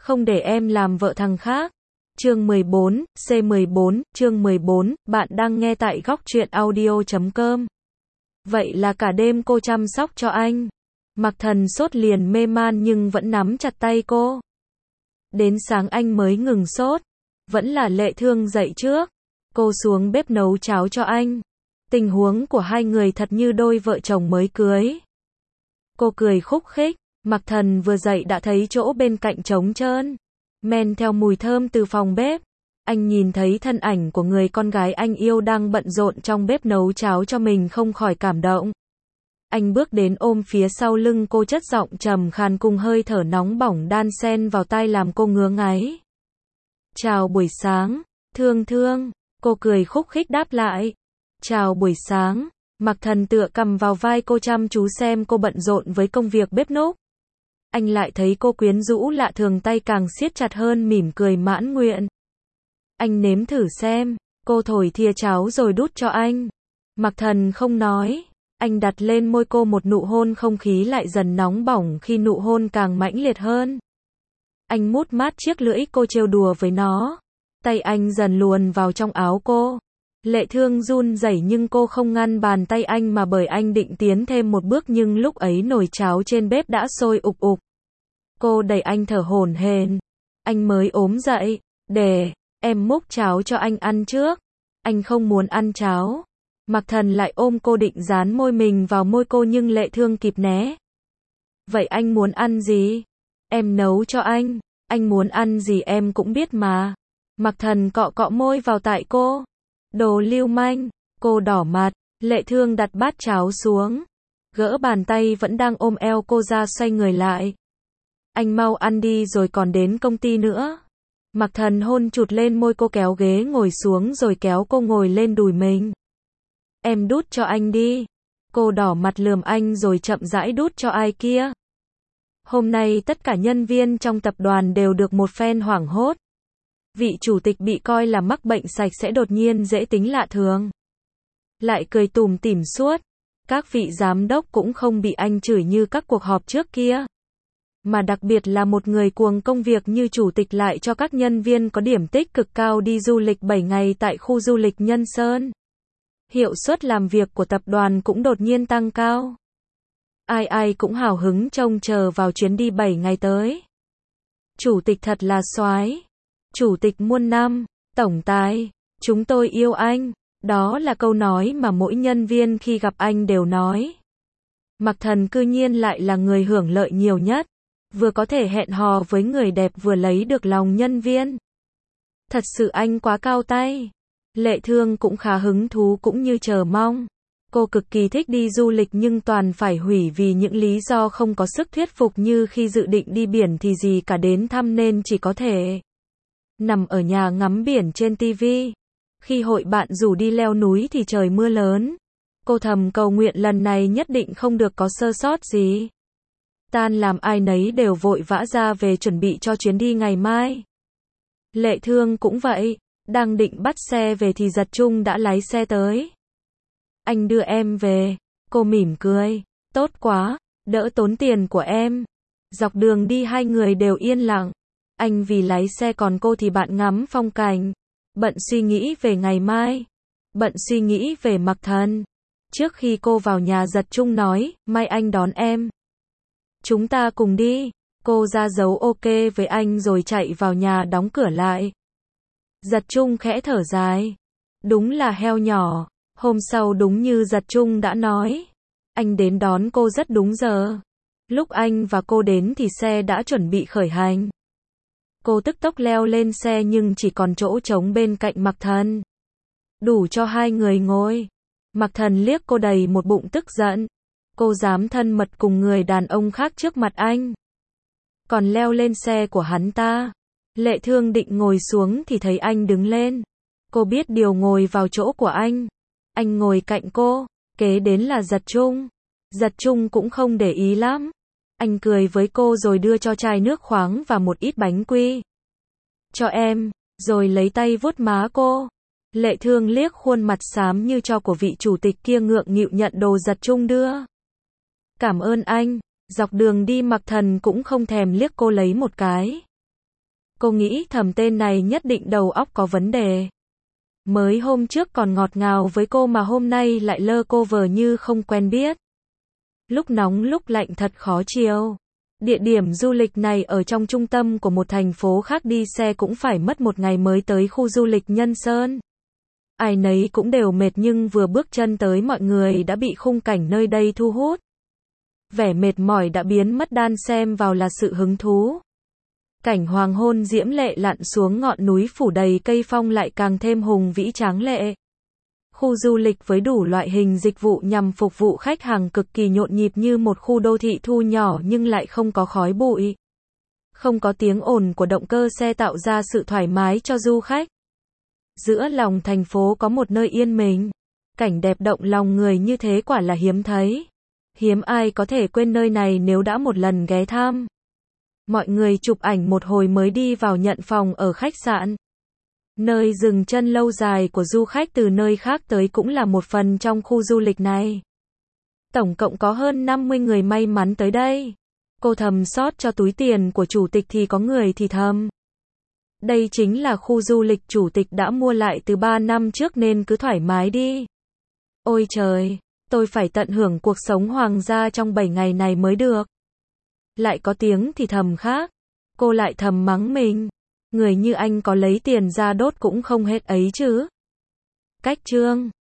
không để em làm vợ thằng khác. Chương 14, C14, chương 14, bạn đang nghe tại góc truyện audio.com. Vậy là cả đêm cô chăm sóc cho anh. Mặc Thần sốt liền mê man nhưng vẫn nắm chặt tay cô. Đến sáng anh mới ngừng sốt. Vẫn là Lệ Thương dậy trước. Cô xuống bếp nấu cháo cho anh. Tình huống của hai người thật như đôi vợ chồng mới cưới. Cô cười khúc khích. Mặc Thần vừa dậy đã thấy chỗ bên cạnh trống trơn. Men theo mùi thơm từ phòng bếp. Anh nhìn thấy thân ảnh của người con gái anh yêu đang bận rộn trong bếp nấu cháo cho mình không khỏi cảm động. Anh bước đến ôm phía sau lưng cô, chất giọng trầm khàn cùng hơi thở nóng bỏng đan xen vào tai làm cô ngứa ngáy. Chào buổi sáng, Thương Thương, cô cười khúc khích đáp lại. Chào buổi sáng. Mặc Thần tựa cầm vào vai cô chăm chú xem cô bận rộn với công việc bếp núc. Anh lại thấy cô quyến rũ lạ thường, tay càng siết chặt hơn, mỉm cười mãn nguyện. Anh nếm thử xem. Cô thổi thìa cháo rồi đút cho anh. Mặc Thần không nói. Anh đặt lên môi cô một nụ hôn, không khí lại dần nóng bỏng khi nụ hôn càng mãnh liệt hơn. Anh mút mát chiếc lưỡi cô, trêu đùa với nó. Tay anh dần luồn vào trong áo cô. Lệ Thương run rẩy nhưng cô không ngăn bàn tay anh mà bởi anh định tiến thêm một bước, nhưng lúc ấy nồi cháo trên bếp đã sôi ục ục. Cô đẩy anh thở hổn hển. Anh mới ốm dậy. Để em múc cháo cho anh ăn trước. Anh không muốn ăn cháo. Mặc Thần lại ôm cô định dán môi mình vào môi cô nhưng Lệ Thương kịp né. Vậy anh muốn ăn gì? Em nấu cho anh. Anh muốn ăn gì em cũng biết mà. Mặc Thần cọ cọ môi vào tai cô. Đồ lưu manh. Cô đỏ mặt. Lệ Thương đặt bát cháo xuống. Gỡ bàn tay vẫn đang ôm eo cô ra, xoay người lại. Anh mau ăn đi rồi còn đến công ty nữa. Mặc Thần hôn chụt lên môi cô, kéo ghế ngồi xuống rồi kéo cô ngồi lên đùi mình. Em đút cho anh đi. Cô đỏ mặt lườm anh rồi chậm rãi đút cho ai kia. Hôm nay tất cả nhân viên trong tập đoàn đều được một phen hoảng hốt. Vị chủ tịch bị coi là mắc bệnh sạch sẽ đột nhiên dễ tính lạ thường. Lại cười tủm tỉm suốt. Các vị giám đốc cũng không bị anh chửi như các cuộc họp trước kia. Mà đặc biệt là một người cuồng công việc như chủ tịch lại cho các nhân viên có điểm tích cực cao đi du lịch 7 ngày tại khu du lịch Nhân Sơn. Hiệu suất làm việc của tập đoàn cũng đột nhiên tăng cao. Ai ai cũng hào hứng trông chờ vào chuyến đi 7 ngày tới. Chủ tịch thật là soái. Chủ tịch muôn năm. Tổng tài, chúng tôi yêu anh. Đó là câu nói mà mỗi nhân viên khi gặp anh đều nói. Mặc Thần cư nhiên lại là người hưởng lợi nhiều nhất. Vừa có thể hẹn hò với người đẹp vừa lấy được lòng nhân viên. Thật sự anh quá cao tay. Lệ Thương cũng khá hứng thú cũng như chờ mong. Cô cực kỳ thích đi du lịch nhưng toàn phải hủy vì những lý do không có sức thuyết phục, như khi dự định đi biển thì gì cả đến thăm nên chỉ có thể nằm ở nhà ngắm biển trên tivi. Khi hội bạn rủ đi leo núi thì trời mưa lớn. Cô thầm cầu nguyện lần này nhất định không được có sơ sót gì. Tan làm ai nấy đều vội vã ra về chuẩn bị cho chuyến đi ngày mai. Lệ Thương cũng vậy. Đang định bắt xe về thì Giật Trung đã lái xe tới. Anh đưa em về. Cô mỉm cười. Tốt quá, đỡ tốn tiền của em. Dọc đường đi hai người đều yên lặng. Anh vì lái xe còn cô thì bạn ngắm phong cảnh. Bận suy nghĩ về ngày mai. Bận suy nghĩ về Mặc Thần. Trước khi cô vào nhà, Giật Trung nói, mai anh đón em. Chúng ta cùng đi. Cô ra dấu ok với anh rồi chạy vào nhà đóng cửa lại. Giật Trung khẽ thở dài. Đúng là heo nhỏ. Hôm sau đúng như Giật Trung đã nói. Anh đến đón cô rất đúng giờ. Lúc anh và cô đến thì xe đã chuẩn bị khởi hành. Cô tức tốc leo lên xe nhưng chỉ còn chỗ trống bên cạnh Mặc Thần. Đủ cho hai người ngồi. Mặc Thần liếc cô đầy một bụng tức giận. Cô dám thân mật cùng người đàn ông khác trước mặt anh. Còn leo lên xe của hắn ta. Lệ Thương định ngồi xuống thì thấy anh đứng lên. Cô biết điều ngồi vào chỗ của anh. Anh ngồi cạnh cô. Kế đến là Giật Trung. Giật Trung cũng không để ý lắm. Anh cười với cô rồi đưa cho chai nước khoáng và một ít bánh quy. Cho em. Rồi lấy tay vuốt má cô. Lệ Thương liếc khuôn mặt xám như tro của vị chủ tịch kia, ngượng nghịu nhận đồ Giật Trung đưa. Cảm ơn anh. Dọc đường đi Mặc Thần cũng không thèm liếc cô lấy một cái. Cô nghĩ thầm tên này nhất định đầu óc có vấn đề. Mới hôm trước còn ngọt ngào với cô mà hôm nay lại lơ cô vờ như không quen biết. Lúc nóng lúc lạnh thật khó chiều. Địa điểm du lịch này ở trong trung tâm của một thành phố khác, đi xe cũng phải mất một ngày mới tới khu du lịch Nhân Sơn. Ai nấy cũng đều mệt nhưng vừa bước chân tới mọi người đã bị khung cảnh nơi đây thu hút. Vẻ mệt mỏi đã biến mất, đan xen vào là sự hứng thú. Cảnh hoàng hôn diễm lệ lặn xuống ngọn núi phủ đầy cây phong lại càng thêm hùng vĩ tráng lệ. Khu du lịch với đủ loại hình dịch vụ nhằm phục vụ khách hàng cực kỳ nhộn nhịp như một khu đô thị thu nhỏ nhưng lại không có khói bụi. Không có tiếng ồn của động cơ xe tạo ra sự thoải mái cho du khách. Giữa lòng thành phố có một nơi yên bình. Cảnh đẹp động lòng người như thế quả là hiếm thấy. Hiếm ai có thể quên nơi này nếu đã một lần ghé thăm. Mọi người chụp ảnh một hồi mới đi vào nhận phòng ở khách sạn. Nơi dừng chân lâu dài của du khách từ nơi khác tới cũng là một phần trong khu du lịch này. Tổng cộng có hơn 50 người may mắn tới đây. Cô thầm xót cho túi tiền của chủ tịch thì có người thì thầm. Đây chính là khu du lịch chủ tịch đã mua lại từ 3 năm trước nên cứ thoải mái đi. Ôi trời, tôi phải tận hưởng cuộc sống hoàng gia trong 7 ngày này mới được. Lại có tiếng thì thầm khác. Cô lại thầm mắng mình. Người như anh có lấy tiền ra đốt cũng không hết ấy chứ. Cách chương